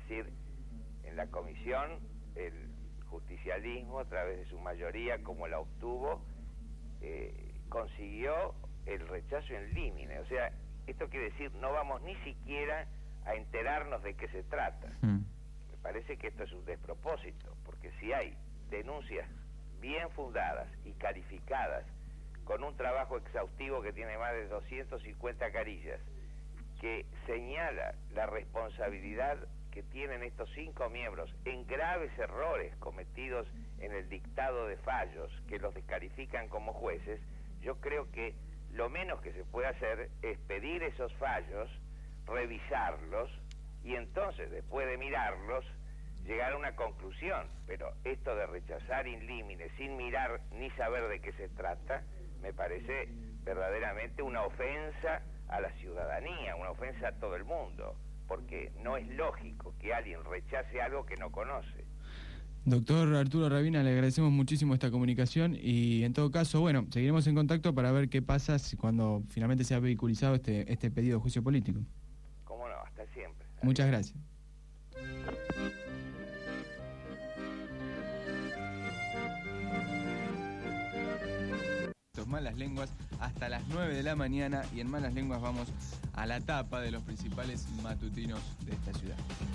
decir, en la comisión el justicialismo, a través de su mayoría, como la obtuvo, consiguió el rechazo en límite. O sea, esto quiere decir, no vamos ni siquiera a enterarnos de qué se trata. Me parece que esto es un despropósito, porque si hay denuncias bien fundadas y calificadas, con un trabajo exhaustivo que tiene más de 250 carillas, que señala la responsabilidad que tienen estos 5 miembros en graves errores cometidos en el dictado de fallos que los descalifican como jueces, yo creo que lo menos que se puede hacer es pedir esos fallos, revisarlos y entonces, después de mirarlos, llegar a una conclusión. Pero esto de rechazar in limine sin mirar ni saber de qué se trata, me parece verdaderamente una ofensa a la ciudadanía, una ofensa a todo el mundo, porque no es lógico que alguien rechace algo que no conoce. Doctor Arturo Rabina, le agradecemos muchísimo esta comunicación y en todo caso, bueno, seguiremos en contacto para ver qué pasa cuando finalmente se ha vehiculizado este pedido de juicio político. Cómo no, hasta siempre. Muchas gracias. Malas Lenguas hasta las 9 de la mañana, y en Malas Lenguas vamos a la tapa de los principales matutinos de esta ciudad.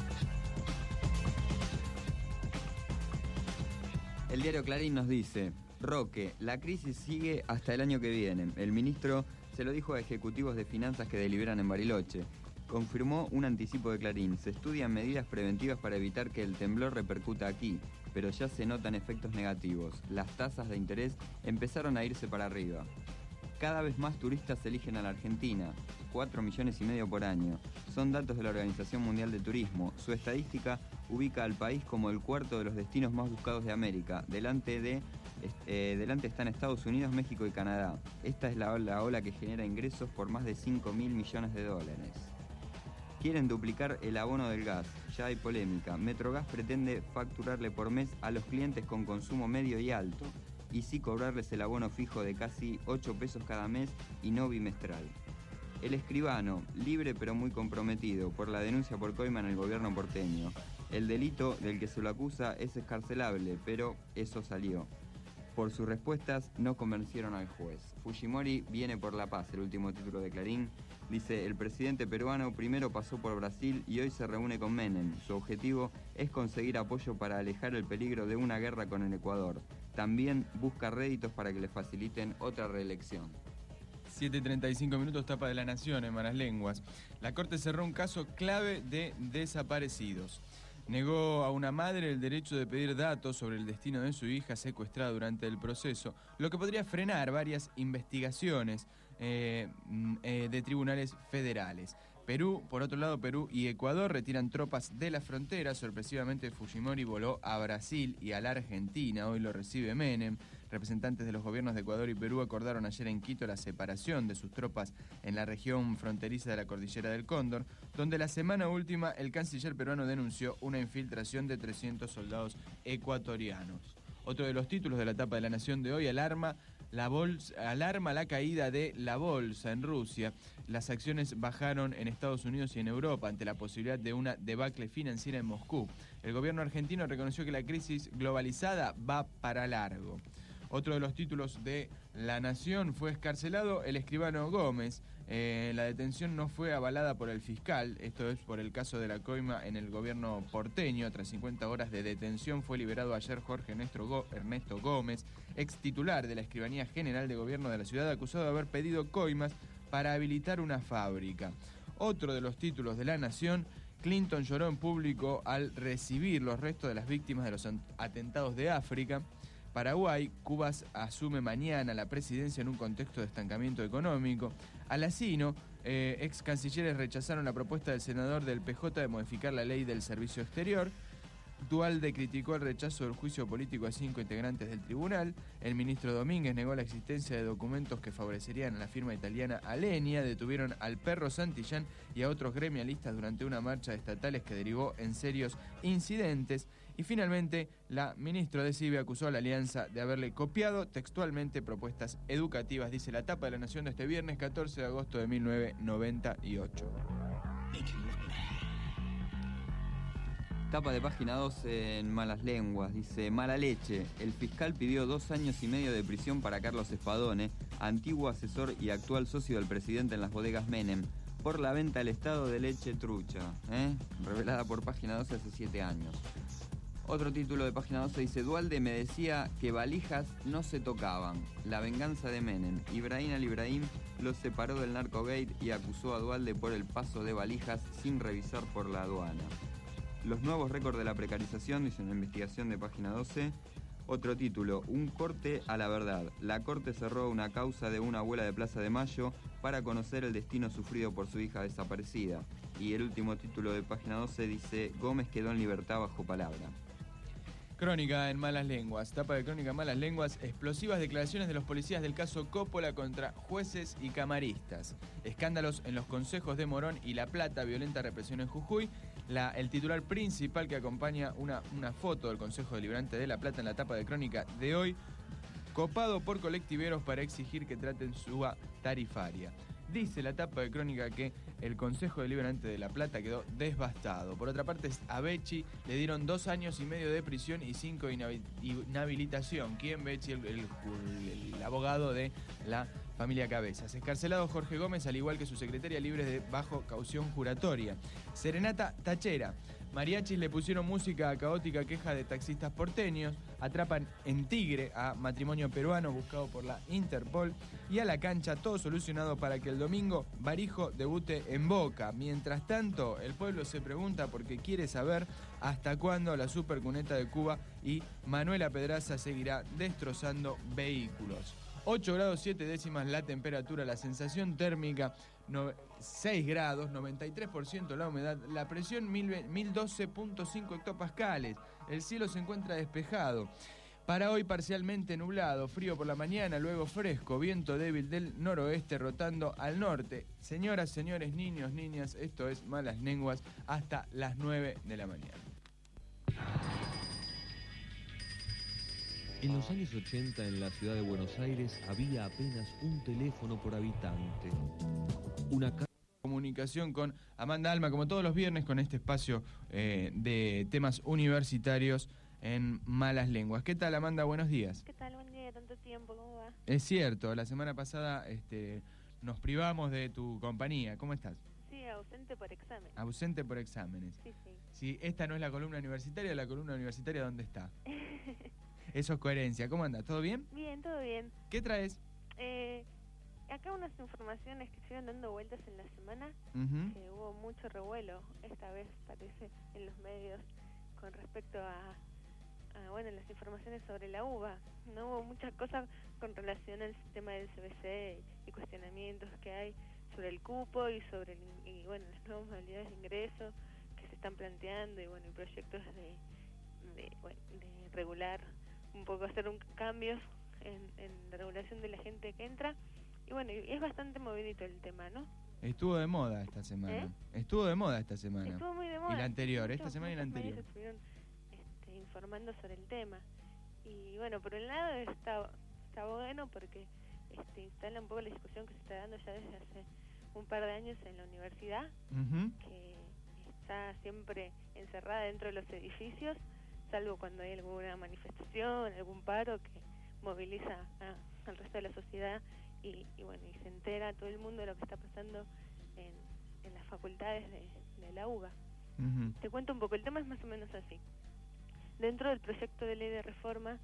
El diario Clarín nos dice: Roque, la crisis sigue hasta el año que viene. El ministro se lo dijo a ejecutivos de finanzas que deliberan en Bariloche. Confirmó un anticipo de Clarín: se estudian medidas preventivas para evitar que el temblor repercuta aquí, pero ya se notan efectos negativos. Las tasas de interés empezaron a irse para arriba. Cada vez más turistas eligen a la Argentina, 4,5 millones por año. Son datos de la Organización Mundial de Turismo. Su estadística ubica al país como el cuarto de los destinos más buscados de América. Delante están Estados Unidos, México y Canadá. Esta es la ola que genera ingresos por más de 5.000 millones de dólares. Quieren duplicar el abono del gas. Ya hay polémica. Metrogas pretende facturarle por mes a los clientes con consumo medio y alto, y sí cobrarles el abono fijo de casi 8 pesos cada mes y no bimestral. El escribano, libre pero muy comprometido por la denuncia por coima en el gobierno porteño. El delito del que se lo acusa es excarcelable, pero eso salió. Por sus respuestas no convencieron al juez. Fujimori viene por la paz, el último título de Clarín. Dice: el presidente peruano primero pasó por Brasil y hoy se reúne con Menem. Su objetivo es conseguir apoyo para alejar el peligro de una guerra con el Ecuador. También busca réditos para que le faciliten otra reelección. 7:35, tapa de La Nación en Malas Lenguas. La Corte cerró un caso clave de desaparecidos. Negó a una madre el derecho de pedir datos sobre el destino de su hija secuestrada durante el proceso, lo que podría frenar varias investigaciones de tribunales federales. Por otro lado, Perú y Ecuador retiran tropas de la frontera. Sorpresivamente, Fujimori voló a Brasil y a la Argentina. Hoy lo recibe Menem. Representantes de los gobiernos de Ecuador y Perú acordaron ayer en Quito la separación de sus tropas en la región fronteriza de la Cordillera del Cóndor, donde la semana última el canciller peruano denunció una infiltración de 300 soldados ecuatorianos. Otro de los títulos de la tapa de La Nación de hoy: alarma la caída de la bolsa en Rusia. Las acciones bajaron en Estados Unidos y en Europa ante la posibilidad de una debacle financiera en Moscú. El gobierno argentino reconoció que la crisis globalizada va para largo. Otro de los títulos de La Nación: fue excarcelado el escribano Gómez. La detención no fue avalada por el fiscal. Esto es por el caso de la coima en el gobierno porteño. Tras 50 horas de detención fue liberado ayer Jorge Ernesto Gómez, ex titular de la Escribanía General de Gobierno de la ciudad, acusado de haber pedido coimas para habilitar una fábrica. Otro de los títulos de La Nación: Clinton lloró en público al recibir los restos de las víctimas de los atentados de África. Paraguay: Cuba asume mañana la presidencia en un contexto de estancamiento económico. Alacino: ex cancilleres rechazaron la propuesta del senador del PJ de modificar la ley del servicio exterior. Duhalde criticó el rechazo del juicio político a 5 integrantes del tribunal. El ministro Domínguez negó la existencia de documentos que favorecerían a la firma italiana Alenia. Detuvieron al perro Santillán y a otros gremialistas durante una marcha de estatales que derivó en serios incidentes. Y finalmente, la ministra de CIVE acusó a la Alianza de haberle copiado textualmente propuestas educativas, dice la tapa de La Nación de este viernes 14 de agosto de 1998. Tapa de página 12 en Malas Lenguas. Dice: mala leche. El fiscal pidió 2 años y medio de prisión para Carlos Spadone, antiguo asesor y actual socio del presidente en las bodegas Menem, por la venta al Estado de leche trucha. Revelada por página 12 hace 7 años. Otro título de página 12 dice: Duhalde me decía que valijas no se tocaban. La venganza de Menem. Ibrahim al-Ibrahim lo separó del narcogate y acusó a Duhalde por el paso de valijas sin revisar por la aduana. Los nuevos récords de la precarización, dice una investigación de página 12. Otro título: un corte a la verdad. La Corte cerró una causa de una abuela de Plaza de Mayo para conocer el destino sufrido por su hija desaparecida. Y el último título de página 12 dice: Gómez quedó en libertad bajo palabra. Crónica en Malas Lenguas. Tapa de Crónica en Malas Lenguas. Explosivas declaraciones de los policías del caso Coppola contra jueces y camaristas. Escándalos en los consejos de Morón y La Plata. Violenta represión en Jujuy. El titular principal que acompaña una foto del Consejo Deliberante de La Plata en la tapa de Crónica de hoy: copado por colectiveros para exigir que traten suba tarifaria. Dice la tapa de Crónica que el Consejo Deliberante de La Plata quedó devastado. Por otra parte, a Becci le dieron 2 años y medio de prisión y 5 inhabilitación. ¿Quién? Becci, el abogado de la familia Cabezas. Escarcelado Jorge Gómez, al igual que su secretaria, libres de bajo caución juratoria. Serenata tachera. Mariachis le pusieron música a caótica queja de taxistas porteños. Atrapan en Tigre a matrimonio peruano buscado por la Interpol. Y a la cancha, todo solucionado para que el domingo Barijo debute en Boca. Mientras tanto, el pueblo se pregunta porque quiere saber hasta cuándo la supercuneta de Cuba y Manuela Pedraza seguirá destrozando vehículos. 8 grados 7 décimas la temperatura, la sensación térmica 6 grados, 93% la humedad, la presión 1012.5 hectopascales, el cielo se encuentra despejado. Para hoy parcialmente nublado, frío por la mañana, luego fresco, viento débil del noroeste rotando al norte. Señoras, señores, niños, niñas, esto es Malas Lenguas hasta las 9 de la mañana. En los años 80 en la ciudad de Buenos Aires había apenas un teléfono por habitante. Una comunicación con Amanda Alma, como todos los viernes, con este espacio de temas universitarios en Malas Lenguas. ¿Qué tal, Amanda? Buenos días. ¿Qué tal? Buen día, tanto tiempo, ¿cómo va? Es cierto, la semana pasada nos privamos de tu compañía. ¿Cómo estás? Sí, ausente por examen. Ausente por exámenes. Sí, sí. Si esta no es la columna universitaria, ¿la columna universitaria dónde está? Eso es coherencia. ¿Cómo andas? ¿Todo bien? Bien, todo bien. ¿Qué traes? Acá unas informaciones que estuvieron dando vueltas en la semana, que hubo mucho revuelo, esta vez parece, en los medios, con respecto a las informaciones sobre la UBA. No hubo muchas cosas con relación al sistema del CBC y cuestionamientos que hay sobre el cupo y sobre las nuevas modalidades de ingreso que se están planteando y proyectos de regular un poco, hacer cambios en la regulación de la gente que entra. Y es bastante movidito el tema, ¿no? Estuvo de moda esta semana. Estuvo de moda esta semana. Estuvo muy de moda. Y la anterior, esta semana y la anterior. Muchos medios estuvieron informando sobre el tema. Y por un lado está bueno porque instala un poco la discusión que se está dando ya desde hace un par de años en la universidad, que está siempre encerrada dentro de los edificios, salvo cuando hay alguna manifestación, algún paro que moviliza al resto de la sociedad y se entera todo el mundo de lo que está pasando en las facultades de la UBA. Te cuento un poco, el tema es más o menos así. Dentro del proyecto de ley de reforma,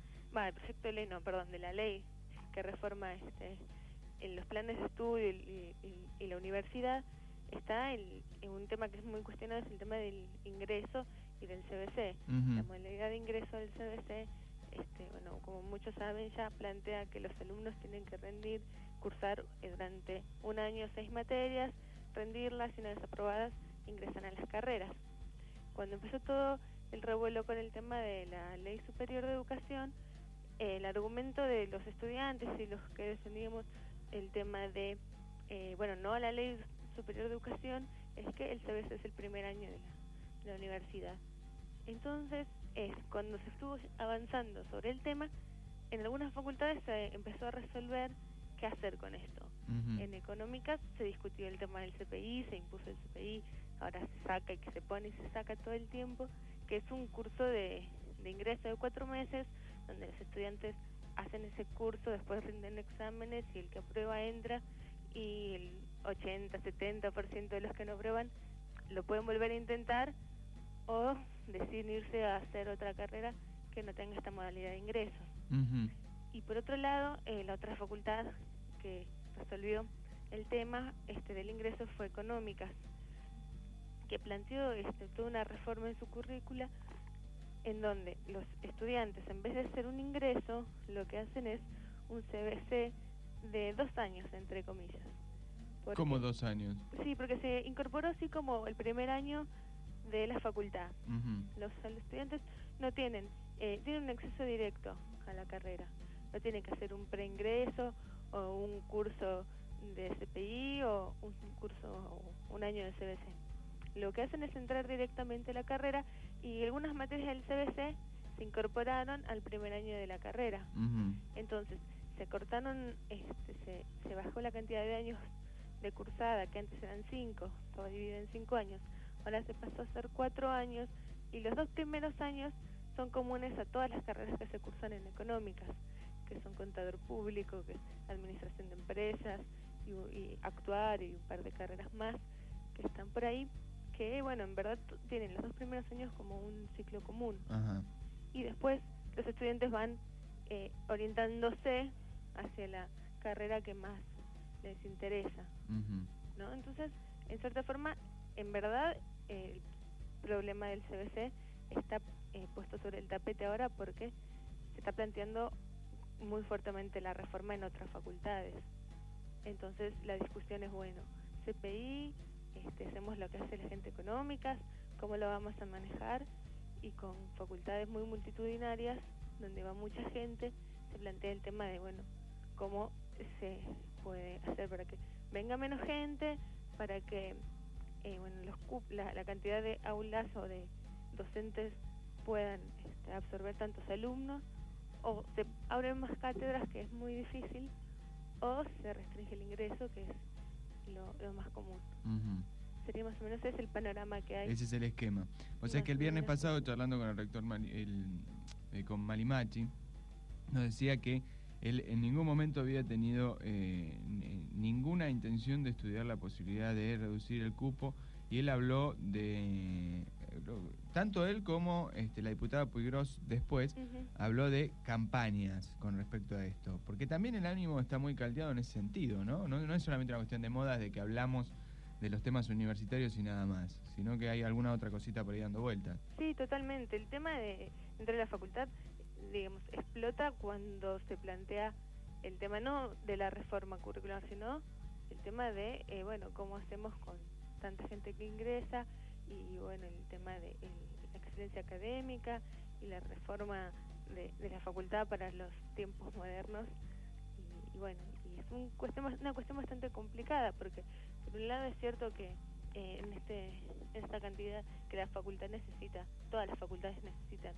de la ley que reforma en los planes de estudio y la universidad, está un tema que es muy cuestionado, es el tema del ingreso y del CBC. La modalidad de ingreso del CBC, como muchos saben ya, plantea que los alumnos tienen que cursar durante un año 6 materias, rendirlas y una vez aprobadas ingresan a las carreras. Cuando empezó todo el revuelo con el tema de la Ley Superior de Educación, el argumento de los estudiantes y los que defendíamos el tema de, no a la Ley Superior de Educación, es que el CBC es el primer año de la universidad. Entonces, cuando se estuvo avanzando sobre el tema, en algunas facultades se empezó a resolver qué hacer con esto. En económicas se discutió el tema del CPI, se impuso el CPI, ahora se saca y que se pone y se saca todo el tiempo, que es un curso de ingreso de 4 meses, donde los estudiantes hacen ese curso, después rinden exámenes y el que aprueba entra, y el 80-70% de los que no aprueban lo pueden volver a intentar o deciden irse a hacer otra carrera que no tenga esta modalidad de ingreso. Y por otro lado, la otra facultad que resolvió el tema del ingreso fue Económicas, que planteó toda una reforma en su currícula en donde los estudiantes, en vez de hacer un ingreso, lo que hacen es un CBC de 2 años, entre comillas. ¿Cómo 2 años? Sí, porque se incorporó así como el primer año de la facultad. Los estudiantes no tienen un acceso directo a la carrera, no tienen que hacer un preingreso o un curso de CPI o un curso o un año de CBC. Lo que hacen es entrar directamente a la carrera, y algunas materias del CBC se incorporaron al primer año de la carrera. Entonces se cortaron, se bajó la cantidad de años de cursada, que antes eran 5, estaba dividido en 5 años, ahora se pasó a ser 4 años, y los 2 primeros años son comunes a todas las carreras que se cursan en Económicas, que son contador público, que es administración de empresas y actuario, y un par de carreras más que están por ahí, que bueno, en verdad tienen los 2 primeros años como un ciclo común. Y después los estudiantes van orientándose hacia la carrera que más les interesa, ¿no? Entonces, en cierta forma, en verdad, el problema del CBC está puesto sobre el tapete ahora porque se está planteando muy fuertemente la reforma en otras facultades. Entonces, la discusión es, bueno, CPI, hacemos lo que hace la gente Económicas, cómo lo vamos a manejar, y con facultades muy multitudinarias, donde va mucha gente, se plantea el tema de, bueno, cómo se puede hacer para que venga menos gente, para que la cantidad de aulas o de docentes puedan absorber tantos alumnos, o se abren más cátedras, que es muy difícil, o se restringe el ingreso, que es lo más común. Sería más o menos ese el panorama que hay. Ese es el esquema. O sea que el viernes pasado, charlando con el rector con Malimachi, nos decía que él en ningún momento había tenido ninguna intención de estudiar la posibilidad de reducir el cupo, y él habló de, tanto él como la diputada Puigros después, habló de campañas con respecto a esto, porque también el ánimo está muy caldeado en ese sentido, ¿no? No es solamente una cuestión de modas, de que hablamos de los temas universitarios y nada más, sino que hay alguna otra cosita por ahí dando vueltas. Sí, totalmente. El tema de dentro de la facultad, digamos, explota cuando se plantea el tema no de la reforma curricular, sino el tema de, cómo hacemos con tanta gente que ingresa, y bueno, el tema de la excelencia académica y la reforma de la facultad para los tiempos modernos, y es una cuestión bastante complicada, porque por un lado es cierto que en esta cantidad que la facultad necesita, todas las facultades necesitan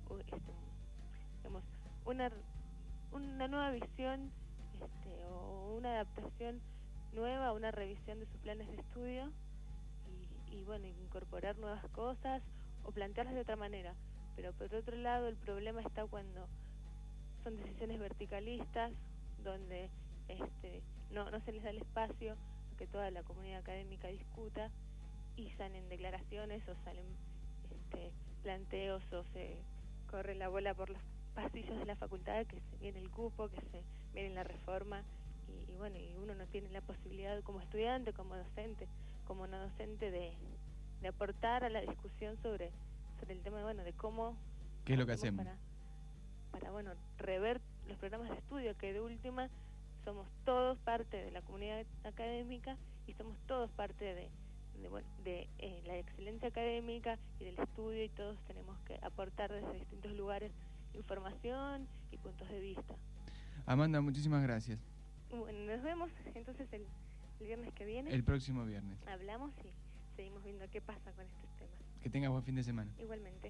una nueva visión, o una adaptación nueva, una revisión de sus planes de estudio, y incorporar nuevas cosas o plantearlas de otra manera. Pero por otro lado, el problema está cuando son decisiones verticalistas, donde no se les da el espacio a que toda la comunidad académica discuta, y salen declaraciones o salen planteos, o se corre la bola por los pasillos de la facultad, que se viene el cupo, que se viene la reforma, y uno no tiene la posibilidad como estudiante, como docente, como no docente, de aportar a la discusión sobre el tema de cómo, ¿qué es lo que hacemos para rever los programas de estudio, que de última somos todos parte de la comunidad académica, y somos todos parte de la excelencia académica y del estudio, y todos tenemos que aportar desde distintos lugares información y puntos de vista. Amanda, muchísimas gracias. Bueno, nos vemos entonces el viernes que viene. El próximo viernes. Hablamos y seguimos viendo qué pasa con estos temas. Que tengas buen fin de semana. Igualmente.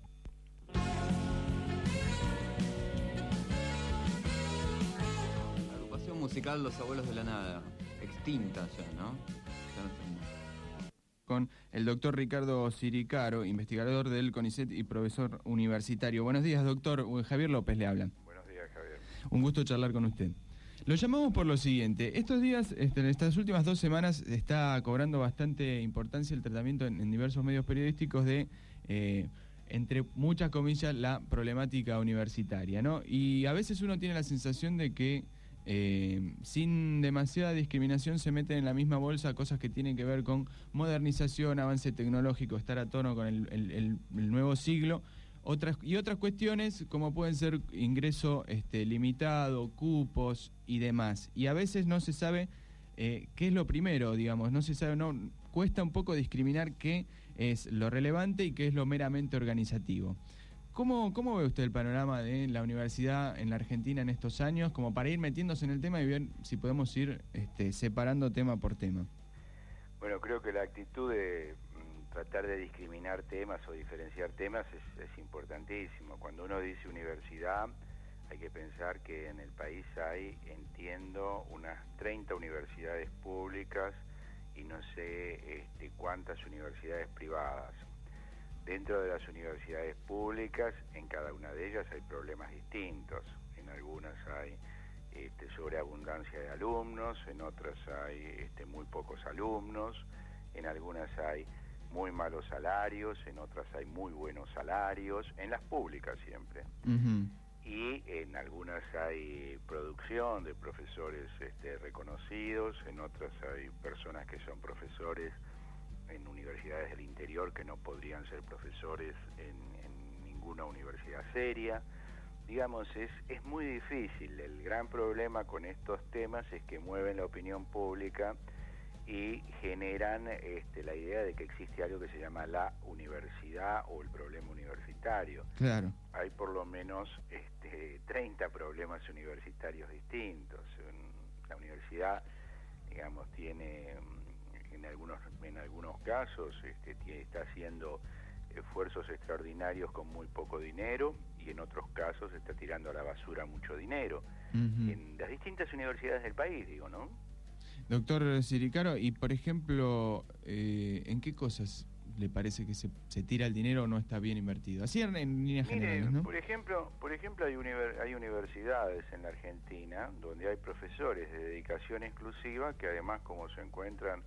Agrupación musical Los Abuelos de la Nada, extinta ya, ¿no? Ya no tenemos. con el doctor Ricardo Siricaro, investigador del CONICET y profesor universitario. Buenos días, doctor. Javier López le habla. Buenos días, Javier. Un gusto charlar con usted. Lo llamamos por lo siguiente. Estos días, en estas últimas 2 semanas, está cobrando bastante importancia el tratamiento en diversos medios periodísticos de, entre muchas comillas, la problemática universitaria, ¿no? Y a veces uno tiene la sensación de que sin demasiada discriminación se meten en la misma bolsa cosas que tienen que ver con modernización, avance tecnológico, estar a tono con el nuevo siglo. Otras cuestiones como pueden ser ingreso limitado, cupos y demás. Y a veces no se sabe qué es lo primero, digamos, no se sabe, cuesta un poco discriminar qué es lo relevante y qué es lo meramente organizativo. ¿Cómo ve usted el panorama de la universidad en la Argentina en estos años, como para ir metiéndose en el tema y ver si podemos ir separando tema por tema? Bueno, creo que la actitud de tratar de discriminar temas o diferenciar temas es importantísimo. Cuando uno dice universidad, hay que pensar que en el país hay, entiendo, unas 30 universidades públicas y no sé cuántas universidades privadas. Dentro de las universidades públicas, en cada una de ellas hay problemas distintos. En algunas hay sobreabundancia de alumnos, en otras hay muy pocos alumnos, en algunas hay muy malos salarios, en otras hay muy buenos salarios, en las públicas siempre. Uh-huh. Y en algunas hay producción de profesores reconocidos, en otras hay personas que son profesores en universidades del interior que no podrían ser profesores en ninguna universidad seria. Digamos, es muy difícil. El gran problema con estos temas es que mueven la opinión pública y generan la idea de que existe algo que se llama la universidad o el problema universitario. Claro. Hay por lo menos 30 problemas universitarios distintos. La universidad, digamos, tiene en algunos casos está haciendo esfuerzos extraordinarios con muy poco dinero y en otros casos está tirando a la basura mucho dinero. Uh-huh. En las distintas universidades del país, digo, ¿no? Doctor Siricaro, y por ejemplo, ¿en qué cosas le parece que se tira el dinero o no está bien invertido? Así en líneas generales, ¿no? Por ejemplo hay universidades en la Argentina donde hay profesores de dedicación exclusiva que además, como se encuentran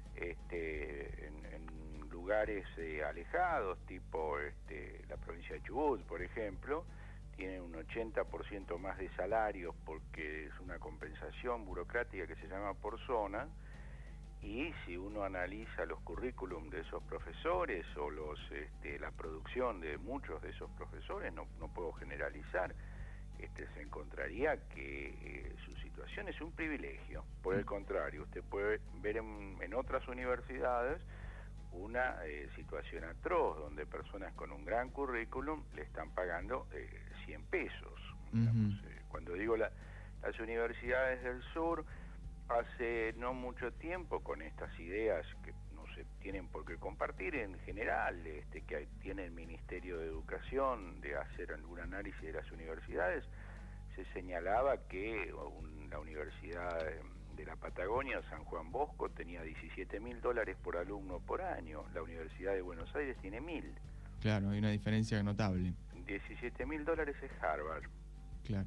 en lugares alejados, tipo la provincia de Chubut, por ejemplo, tienen un 80% más de salarios porque es una compensación burocrática que se llama por zona, y si uno analiza los currículum de esos profesores o la producción de muchos de esos profesores, no puedo generalizar, se encontraría que su situación es un privilegio. Por el contrario, usted puede ver en otras universidades una situación atroz, donde personas con un gran currículum le están pagando 100 pesos. Uh-huh. Digamos, cuando digo las universidades del sur, hace no mucho tiempo, con estas ideas que no se tienen por qué compartir en general, que tiene el Ministerio de Educación de hacer algún análisis de las universidades, se señalaba que la Universidad de la Patagonia, San Juan Bosco, tenía $17.000 por alumno por año. La Universidad de Buenos Aires tiene 1.000. Claro, hay una diferencia notable. $17.000 es Harvard. Claro.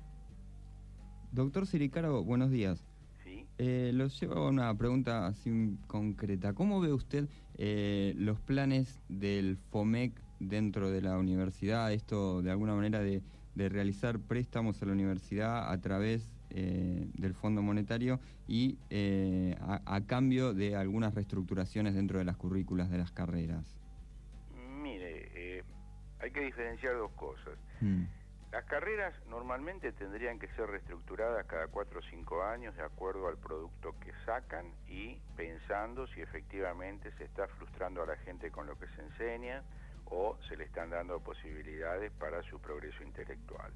Doctor Siricaro, buenos días. Sí. Los llevo a una pregunta así concreta. ¿Cómo ve usted los planes del FOMEC dentro de la universidad? Esto, de alguna manera, de realizar préstamos a la universidad a través del Fondo Monetario y a cambio de algunas reestructuraciones dentro de las currículas de las carreras. Mire, hay que diferenciar dos cosas. Las carreras normalmente tendrían que ser reestructuradas cada 4 o 5 años de acuerdo al producto que sacan y pensando si efectivamente se está frustrando a la gente con lo que se enseña o se le están dando posibilidades para su progreso intelectual.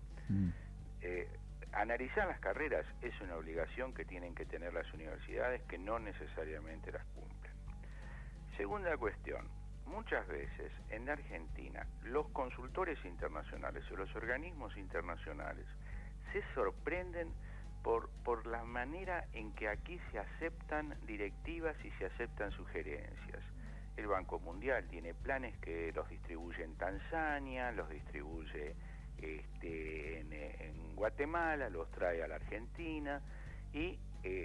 Analizar las carreras es una obligación que tienen que tener las universidades, que no necesariamente las cumplen. Segunda cuestión, muchas veces en la Argentina los consultores internacionales o los organismos internacionales se sorprenden por la manera en que aquí se aceptan directivas y se aceptan sugerencias. El Banco Mundial tiene planes que los distribuye en Tanzania, los distribuye en Guatemala, los trae a la Argentina y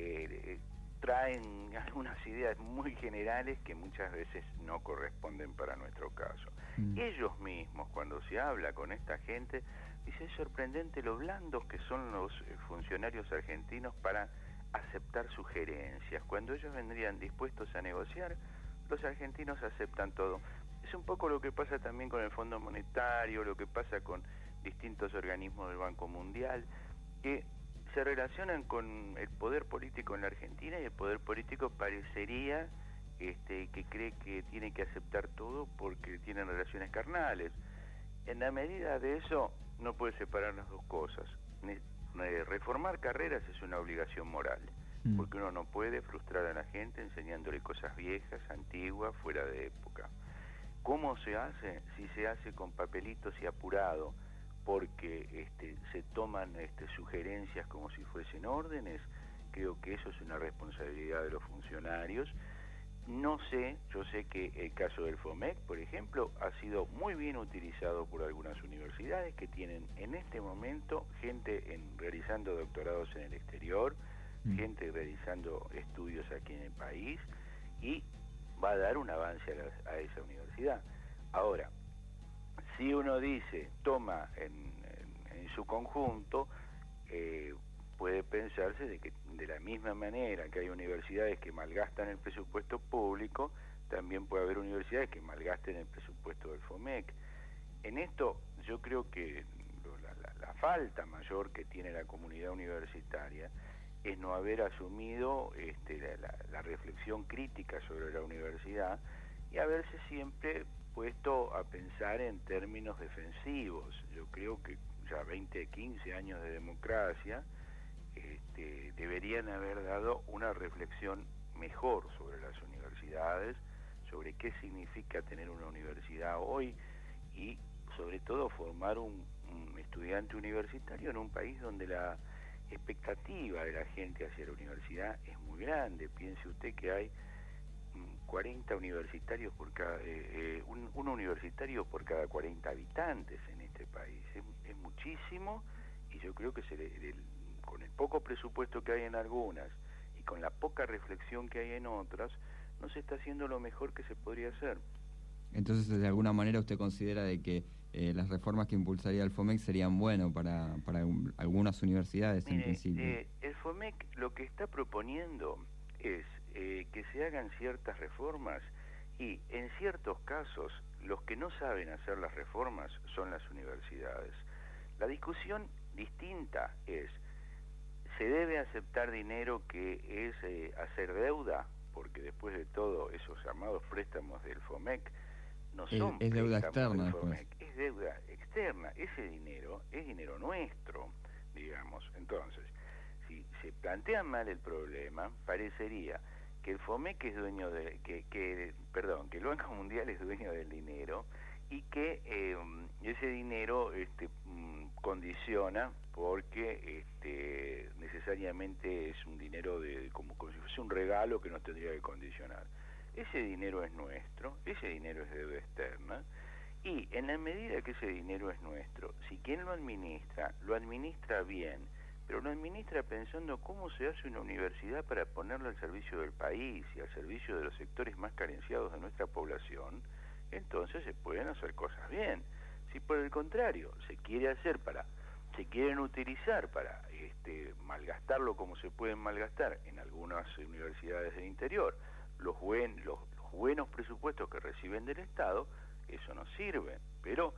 traen algunas ideas muy generales que muchas veces no corresponden para nuestro caso. Ellos mismos, cuando se habla con esta gente, dice, es sorprendente lo blandos que son los funcionarios argentinos para aceptar sugerencias. Cuando ellos vendrían dispuestos a negociar, los argentinos aceptan todo. Es un poco lo que pasa también con el Fondo Monetario, lo que pasa con distintos organismos del Banco Mundial, que se relacionan con el poder político en la Argentina, y el poder político parecería que cree que tiene que aceptar todo porque tienen relaciones carnales. En la medida de eso no puede separar las dos cosas. Reformar carreras es una obligación moral, porque uno no puede frustrar a la gente enseñándole cosas viejas, antiguas, fuera de época. ¿Cómo se hace? Si se hace con papelitos y apurado, porque se toman sugerencias como si fuesen órdenes. Creo que eso es una responsabilidad de los funcionarios. No sé, yo sé que el caso del FOMEC, por ejemplo, ha sido muy bien utilizado por algunas universidades que tienen en este momento gente realizando doctorados en el exterior, gente realizando estudios aquí en el país, y va a dar un avance a esa universidad. Ahora, si uno dice, toma en su conjunto, puede pensarse de que de la misma manera que hay universidades que malgastan el presupuesto público, también puede haber universidades que malgasten el presupuesto del FOMEC. En esto yo creo que la falta mayor que tiene la comunidad universitaria es no haber asumido la reflexión crítica sobre la universidad y haberse siempre puesto a pensar en términos defensivos. Yo creo que ya 20, 15 años de democracia deberían haber dado una reflexión mejor sobre las universidades, sobre qué significa tener una universidad hoy y sobre todo formar un estudiante universitario en un país donde la expectativa de la gente hacia la universidad es muy grande. Piense usted que hay 40 universitarios por cada un universitario por cada 40 habitantes en este país. Es muchísimo, y yo creo que con el poco presupuesto que hay en algunas y con la poca reflexión que hay en otras, no se está haciendo lo mejor que se podría hacer. Entonces, de alguna manera, usted considera de que las reformas que impulsaría el FOMEC serían buenas para algunas universidades. Mire, en principio. El FOMEC lo que está proponiendo es que se hagan ciertas reformas, y en ciertos casos los que no saben hacer las reformas son las universidades. La discusión distinta es, ¿se debe aceptar dinero que es hacer deuda? Porque después de todo, esos llamados préstamos del FOMEC no son es deuda externa del FOMEC, es deuda externa. Ese dinero es dinero nuestro, digamos. Entonces, si se plantea mal el problema, parecería que el FOMEC es dueño que el Banco Mundial es dueño del dinero, y que ese dinero condiciona porque necesariamente es un dinero como si fuese un regalo que nos tendría que condicionar. Ese dinero es nuestro, ese dinero es deuda externa, y en la medida que ese dinero es nuestro, si quien lo administra bien, pero lo administra pensando cómo se hace una universidad para ponerla al servicio del país y al servicio de los sectores más carenciados de nuestra población, entonces se pueden hacer cosas bien. Si por el contrario se quieren utilizar para malgastarlo como se pueden malgastar en algunas universidades del interior, los buenos presupuestos que reciben del Estado, eso no sirve. Pero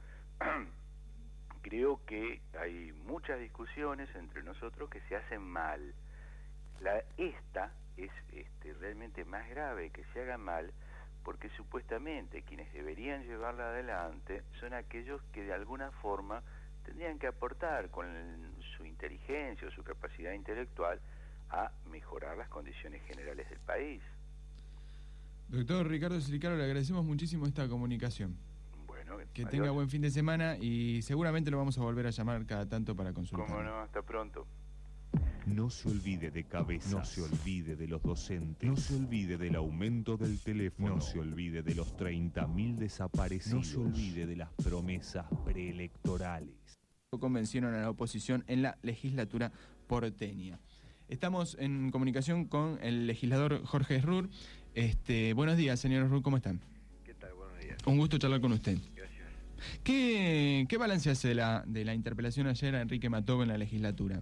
creo que hay muchas discusiones entre nosotros que se hacen mal. Esta es realmente más grave que se haga mal, porque supuestamente quienes deberían llevarla adelante son aquellos que de alguna forma tendrían que aportar con su inteligencia o su capacidad intelectual a mejorar las condiciones generales del país. Doctor Ricardo Silicaro, le agradecemos muchísimo esta comunicación. Bueno, que tenga buen fin de semana, y seguramente lo vamos a volver a llamar cada tanto para consultar. Cómo no, hasta pronto. No se olvide de Cabezas. No se olvide de los docentes. No se olvide del aumento del teléfono. No se olvide de los 30.000 desaparecidos. No se olvide de las promesas preelectorales. Convencieron a la oposición en la legislatura porteña. Estamos en comunicación con el legislador Jorge Srur. Buenos días, señor Srur, ¿cómo están? ¿Qué tal? Buenos días. Un gusto charlar con usted. Gracias. ¿Qué balance hace de la interpelación ayer a Enrique Matogo en la legislatura?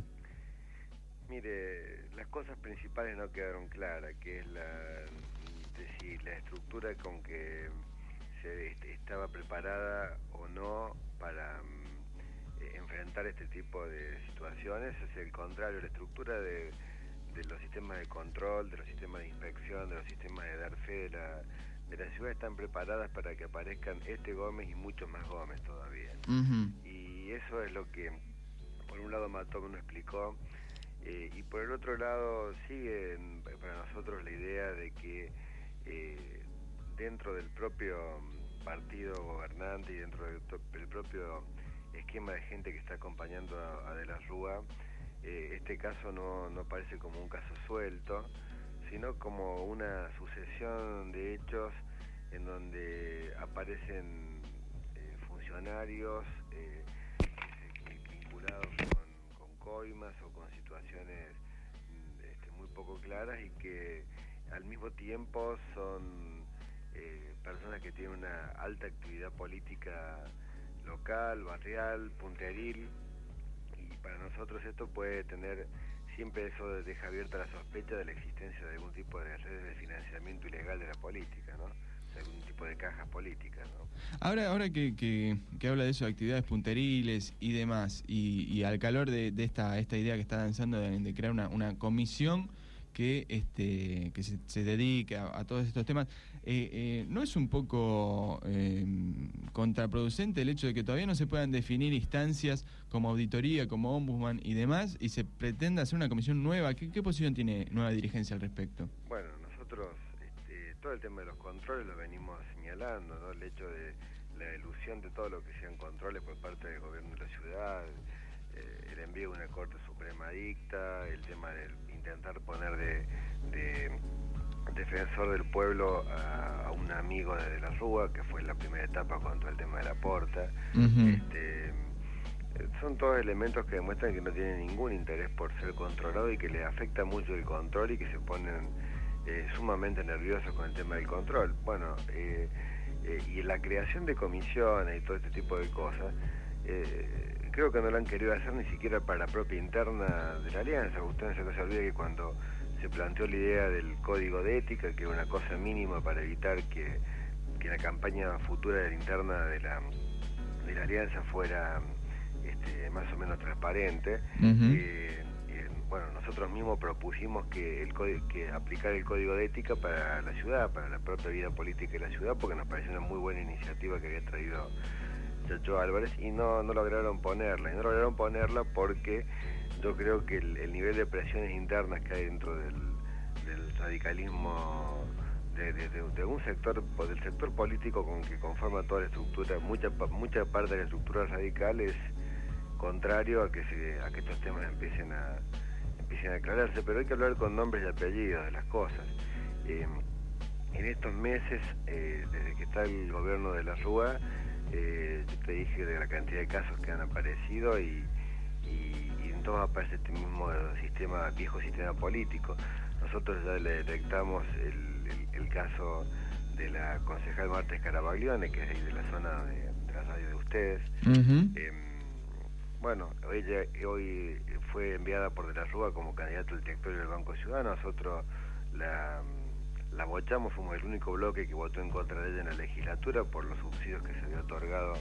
Mire, las cosas principales no quedaron claras, que es la estructura con que se estaba preparada o no para enfrentar este tipo de situaciones. Es el contrario, la estructura de los sistemas de control, de los sistemas de inspección, de los sistemas de dar fe de la ciudad están preparadas para que aparezcan Gómez y muchos más Gómez todavía. Uh-huh. Y eso es lo que, por un lado, Matogo nos explicó. Y por el otro lado sigue para nosotros la idea de que dentro del propio partido gobernante y dentro del propio esquema de gente que está acompañando a De la Rúa, este caso no parece como un caso suelto, sino como una sucesión de hechos en donde aparecen funcionarios vinculados con coimas o con situaciones muy poco claras y que al mismo tiempo son personas que tienen una alta actividad política local, barrial, punteril, y para nosotros esto puede tener, siempre eso deja abierta la sospecha de la existencia de algún tipo de redes de financiamiento ilegal de la política, ¿no? O sea, algún tipo de cajas políticas, ¿no? Ahora que habla de eso, de actividades punteriles y demás, y al calor de esta idea que está lanzando de crear una comisión que se dedique a todos estos temas, ¿no es un poco contraproducente el hecho de que todavía no se puedan definir instancias como auditoría, como ombudsman y demás, y se pretenda hacer una comisión nueva? ¿Qué posición tiene nueva dirigencia al respecto? Bueno, nosotros todo el tema de los controles lo venimos señalando, ¿no? El hecho de la ilusión de todo lo que sean controles por parte del gobierno de la ciudad, el envío de una Corte Suprema dicta, el tema de intentar poner de defensor del pueblo a un amigo de la Rúa, que fue en la primera etapa con todo el tema de la porta. Uh-huh. Son todos elementos que demuestran que no tienen ningún interés por ser controlado y que les afecta mucho el control y que se ponen sumamente nerviosos con el tema del control. Bueno, y la creación de comisiones y todo este tipo de cosas, creo que no lo han querido hacer ni siquiera para la propia interna de la alianza. Usted no se olvide que cuando se planteó la idea del código de ética, que era una cosa mínima para evitar que la campaña futura de la interna de la alianza fuera más o menos transparente, uh-huh. Bueno, nosotros mismos propusimos que aplicar el código de ética para la ciudad, para la propia vida política de la ciudad, porque nos pareció una muy buena iniciativa que había traído Chacho Álvarez, y no lograron ponerla. Y no lograron ponerla porque yo creo que el nivel de presiones internas que hay dentro del radicalismo de un sector, del sector político con que conforma toda la estructura, mucha parte de la estructura radical es contrario a que estos temas empiecen a aclararse, pero hay que hablar con nombres y apellidos de las cosas. En estos meses, desde que está el gobierno de la Rúa, yo te dije de la cantidad de casos que han aparecido y en todos aparece este mismo viejo sistema político. Nosotros ya le detectamos el caso de la concejal Marta Scarabaglione, que es ahí de la zona de la radio de ustedes. Uh-huh. Bueno, ella hoy fue enviada por De la Rúa como candidata al directorio del Banco Ciudadano. Nosotros la bochamos, fuimos el único bloque que votó en contra de ella en la legislatura por los subsidios que se había otorgado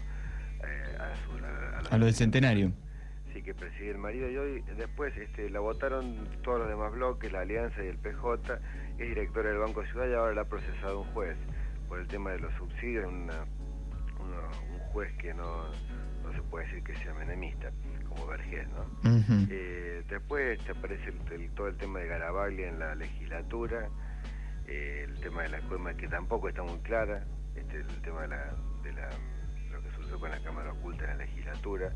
a lo del centenario. Sí, que preside el marido, y hoy después la votaron todos los demás bloques, la Alianza y el PJ. Es directora del Banco Ciudad y ahora la ha procesado un juez por el tema de los subsidios, un juez que no se puede decir que sea menemista, como Vergés, ¿no? Uh-huh. Después te aparece todo el tema de Garabaglia en la legislatura, el tema de la coima, que tampoco está muy clara, el tema de lo que sucedió con la cámara oculta en la legislatura.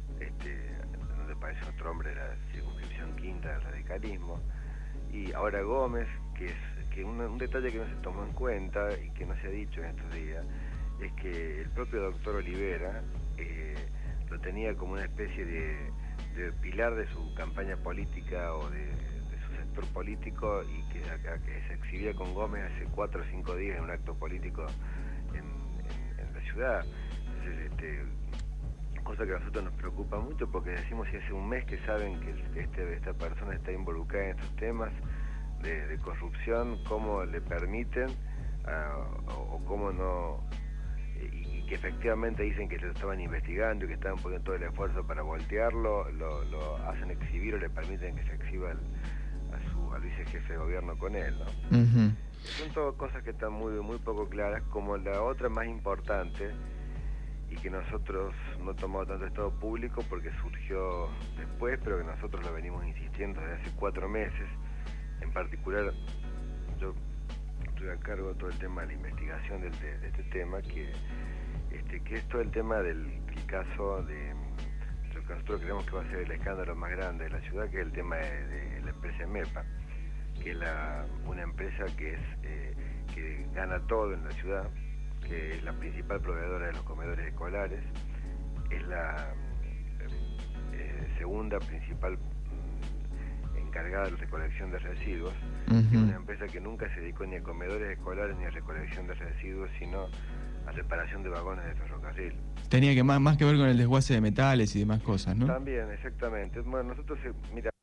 donde aparece otro hombre de la circunscripción quinta del radicalismo, y ahora Gómez, que un detalle que no se tomó en cuenta y que no se ha dicho en estos días, es que el propio doctor Olivera lo tenía como una especie de pilar de su campaña política o de su sector político, y que se exhibía con Gómez hace 4 o 5 días en un acto político en la ciudad. Entonces, cosa que a nosotros nos preocupa mucho, porque decimos, si hace un mes que saben que esta persona está involucrada en estos temas de corrupción, cómo le permiten o cómo no, y que efectivamente dicen que lo estaban investigando y que estaban poniendo todo el esfuerzo para voltearlo, lo hacen exhibir o le permiten que se exhiba al vicejefe de gobierno con él, ¿no? Uh-huh. Son todas cosas que están muy, muy poco claras, como la otra más importante, y que nosotros no tomamos tanto estado público porque surgió después, pero que nosotros lo venimos insistiendo desde hace 4 meses. En particular, yo estoy a cargo de todo el tema de la investigación de este tema, que es todo el tema del caso de lo que nosotros creemos que va a ser el escándalo más grande de la ciudad, que es el tema de la empresa MEPA, que es una empresa que gana todo en la ciudad, que es la principal proveedora de los comedores escolares, es la segunda principal encargada de la recolección de residuos. Uh-huh. Es una empresa que nunca se dedicó ni a comedores escolares ni a recolección de residuos, sino a reparación de vagones de ferrocarril. Tenía que más que ver con el desguace de metales y demás cosas, ¿no? También, exactamente. Bueno, nosotros, mira,